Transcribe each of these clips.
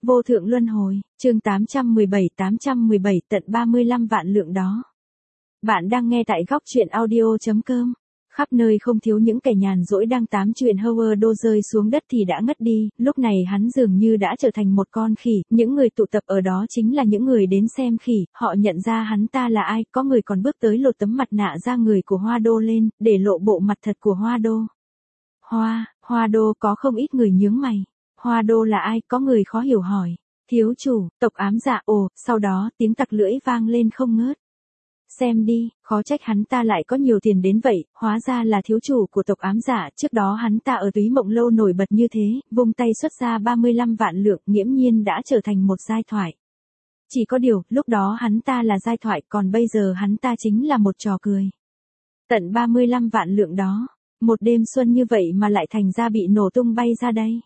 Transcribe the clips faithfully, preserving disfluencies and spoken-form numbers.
Vô thượng luân hồi, chương tám trăm mười bảy tám trăm mười bảy tận ba mươi lăm vạn lượng đó. Bạn đang nghe tại góc truyện audio.com. Khắp nơi không thiếu những kẻ nhàn rỗi đang tám chuyện Howard Đô rơi xuống đất thì đã ngất đi, lúc này hắn dường như đã trở thành một con khỉ, những người tụ tập ở đó chính là những người đến xem khỉ, họ nhận ra hắn ta là ai, có người còn bước tới lột tấm mặt nạ ra người của Hoa Đô lên, để lộ bộ mặt thật của Hoa Đô. Hoa, Hoa Đô có không ít người nhướng mày. Hoa Đô là ai, có người khó hiểu hỏi. Thiếu chủ, tộc ám dạ ồ, sau đó tiếng tặc lưỡi vang lên không ngớt. Xem đi, khó trách hắn ta lại có nhiều tiền đến vậy, hóa ra là thiếu chủ của tộc ám dạ, trước đó hắn ta ở Túy Mộng Lâu nổi bật như thế, vung tay xuất ra ba mươi lăm vạn lượng, nghiễm nhiên đã trở thành một giai thoại. Chỉ có điều, lúc đó hắn ta là giai thoại, còn bây giờ hắn ta chính là một trò cười. Tận ba mươi lăm vạn lượng đó, một đêm xuân như vậy mà lại thành ra bị nổ tung bay ra đây.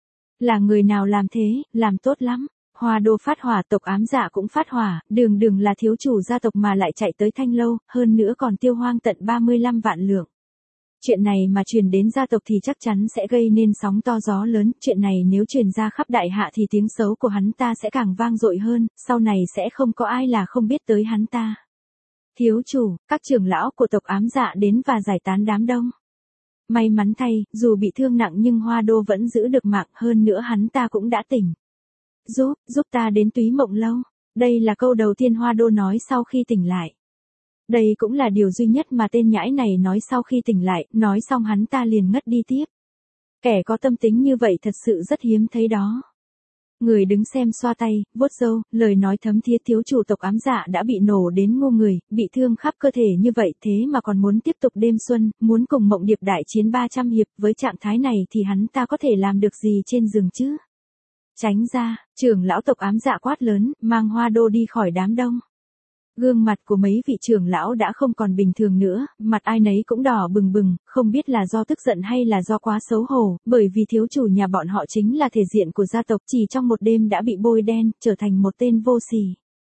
Là người nào làm thế, làm tốt lắm. Hoa Đô phát hỏa, tộc ám dạ cũng phát hỏa, đường đường là thiếu chủ gia tộc mà lại chạy tới Thanh Lâu, hơn nữa còn tiêu hoang tận ba mươi lăm vạn lượng. Chuyện này mà truyền đến gia tộc thì chắc chắn sẽ gây nên sóng to gió lớn, chuyện này nếu truyền ra khắp đại hạ thì tiếng xấu của hắn ta sẽ càng vang dội hơn, sau này sẽ không có ai là không biết tới hắn ta. Thiếu chủ, các trưởng lão của tộc ám dạ đến và giải tán đám đông. May mắn thay, dù bị thương nặng nhưng Hoa Đô vẫn giữ được mạng, hơn nữa hắn ta cũng đã tỉnh. Giúp, giúp ta đến Túy Mộng Lâu. Đây là câu đầu tiên Hoa Đô nói sau khi tỉnh lại. Đây cũng là điều duy nhất mà tên nhãi này nói sau khi tỉnh lại, nói xong hắn ta liền ngất đi tiếp. Kẻ có tâm tính như vậy thật sự rất hiếm thấy đó. Người đứng xem xoa tay, vuốt râu, lời nói thấm thía thiếu chủ tộc ám dạ đã bị nổ đến ngu người, bị thương khắp cơ thể như vậy thế mà còn muốn tiếp tục đêm xuân, muốn cùng Mộng Điệp đại chiến ba trăm hiệp, với trạng thái này thì hắn ta có thể làm được gì trên giường chứ? Tránh ra, trưởng lão tộc ám dạ quát lớn, mang Hoa Đô đi khỏi đám đông. Gương mặt của mấy vị trưởng lão đã không còn bình thường nữa, mặt ai nấy cũng đỏ bừng bừng, không biết là do tức giận hay là do quá xấu hổ, bởi vì thiếu chủ nhà bọn họ chính là thể diện của gia tộc, chỉ trong một đêm đã bị bôi đen, trở thành một tên vô sỉ.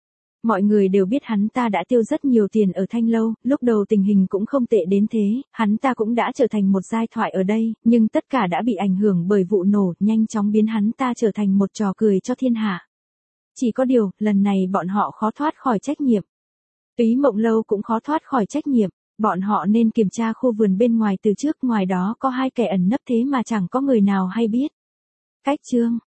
Mọi người đều biết hắn ta đã tiêu rất nhiều tiền ở Thanh Lâu, lúc đầu tình hình cũng không tệ đến thế, hắn ta cũng đã trở thành một giai thoại ở đây, nhưng tất cả đã bị ảnh hưởng bởi vụ nổ, nhanh chóng biến hắn ta trở thành một trò cười cho thiên hạ. Chỉ có điều, lần này bọn họ khó thoát khỏi trách nhiệm. Túy Mộng Lâu cũng khó thoát khỏi trách nhiệm, bọn họ nên kiểm tra khu vườn bên ngoài từ trước, ngoài đó có hai kẻ ẩn nấp thế mà chẳng có người nào hay biết. Cách chương,